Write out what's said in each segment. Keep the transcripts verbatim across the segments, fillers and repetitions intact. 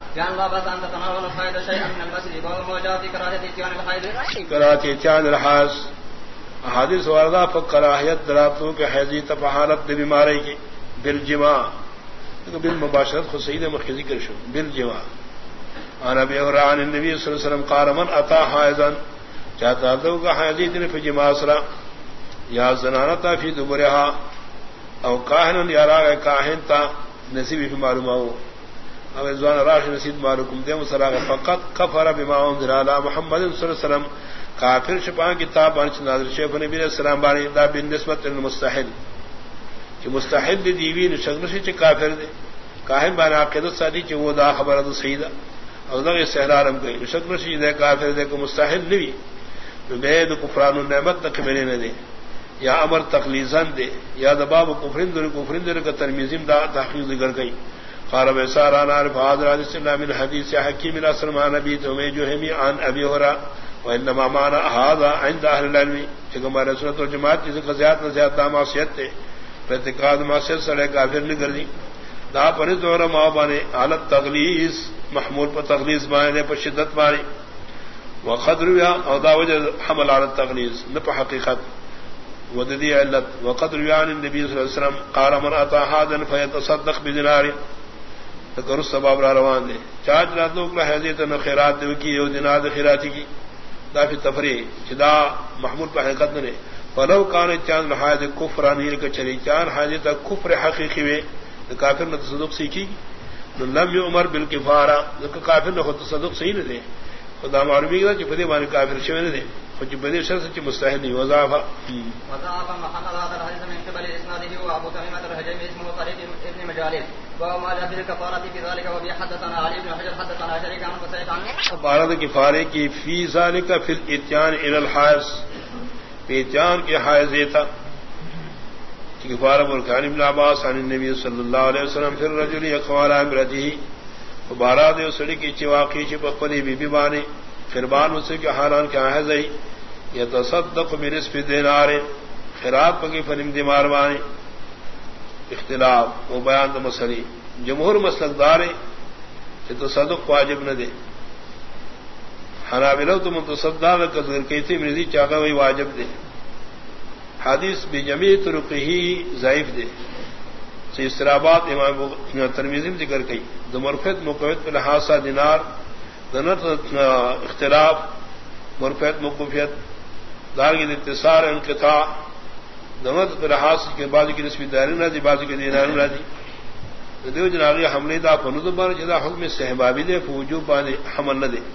جان لا بس أن تتناول الحائض شيئا من المسجد وهو جاء في كراهة إتيان الحائض كراهة إتيان الحائض احادیث واردہ فکراہیت دراتوں کے حیضی تفحالت بیماری کی بالجماع بالمباشرت خود سید مخ ذکر شو بالجماع عن ابي هريره عن النبي صلى الله عليه وسلم قال من اتى حائضا چاہتا تو کہ حیضی دن فی جماع سرا یا زنانتا فی دبرها او کاہن یا راغ کاہن تا نصیب فی معلوم ہو او ازوان راش نصیب معلوم دے مسرا فقط کفر بما انزل على محمد صلی اللہ علیہ وسلم کافر شپان کتاب انچ نازل شیخ نبی علیہ السلام بانی دا بالنسبت للمستحل کہ مستحل دی دیوی نشغل سے کافر دے کاہن بان عقیدت سادی کہ وہ دا خبر تو صحیح دا اور دا استحرارم کوئی نشغل سے دے کافر دے کو مستحل نہیں بید کفران النعمت تک میرے نہ دے یا امر تخلیصاً دے یا دباب کفرن در کفرن در کا ترمیزم دا تحقیق ذکر گئی قال بساران عارف حاضر حدیث من حدیث حکیم الاسلم عن نبی تمی جوہمی عن ابی ہرا وانما معنى هذا عند اهل العلم كما رسول والجماعت جس کا زیادہ زیادہ معصیت ہے اعتقاد معصیت سے کافر نہیں کر دی دا پر دور ما بنے حالت تغلیظ محمول پر تغلیظ معنی پر شدت معنی وقدر یا او دا وجہ حمل على التغلیظ نہ پر حقیقت ودی علت وقدر یعنی النبی صلی اللہ علیہ وسلم قال من اتى هذا فيتصدق بدینار تکر سبب روان دے چاج راتوں کا حیثیت نہ خیرات دے کی او دینار خیراتی کی دا فی تفریح چدا محمود پر حقیقت نے فلو کان چاند حاضر کفرانی کا چلی چاند حاضر تک کفر حقیقی میں کافر نے تصدق سیکھی لم یؤمر بالکفارہ کافر نے خود تصدق صحیح نہ دے خدا معلومی کہ فدی معنی کافر شوی نہ دے کچھ بدی شرط سے مستحیل نہیں وضاحہ وضاحہ محمد هذا الحديث من قبل اسناده وابو تميمة الهجمي اسمه طريق ابن مجالس وما جاء في الكفارة في ذلك وبي حدثنا علي بن حجر حدثنا شريك عن وسيد عن بارد کفارے کی فی ذلك فی الاتيان الى الحائض اتيان کے حائض تھا کفارہ برکان ابن عباس عن النبي صلی اللہ علیہ وسلم في الرجل يقوال امرته بارد سڑی کی چواقی چ بخری بی بی بانی قربان اس کے حالان کیا ہے زئی یتصدق بنصف دینار خیرات پکی فرم دیمار وانی اختلاف و بیان د مسئلے جمہور مسلک دار کہ تصدق واجب نہ دے حنابلہ تو متصدق کا ذکر کیتے مرضی چاہا وہی واجب دے حدیث بجمیع طرقہ ضعیف دے سے استرابات امام ترمذی ذکر کی مرفعت مقویت پر لحاظ دینار دنت اختلاف مرفعت موقوفیت دار کی اتصار انقطاع دنت پر لحاظ کے بعد کی نسبی دارین راضی بعض کے دینار راضی دیو جناغی حملے دا فنود بار جدا حکم استحبابی دے فوجوب بانے حمل نہ دے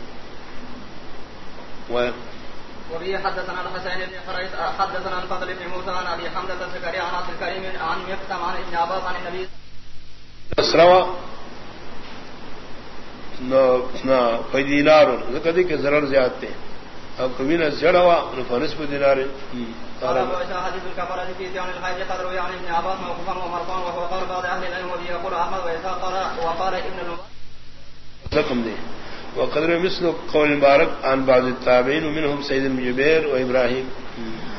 وبه حدثنا الحسين بن حريث حدثنا الفضل بن موسى عن ابي حمزه الزكريا عن عبد الكريم عن مقسم عن ابن عباس عن النبي اسروا نہ نہ فدینار کدی کے ضرر زیادتے اب کبھی نہ جڑوا فنس پہ دینار قال ابو عيسى حديث الكفاره في ثيان الحج قدر عن ابن عباس موقوفا ومرفوعا وهو قول بعض اهل العلم وبه يقول احمد واسحاق وقال ابن المبارك لكم دي وقدر مثل قول مبارك عن بعض التابعين ومنهم سيد بن جبير وابراهيم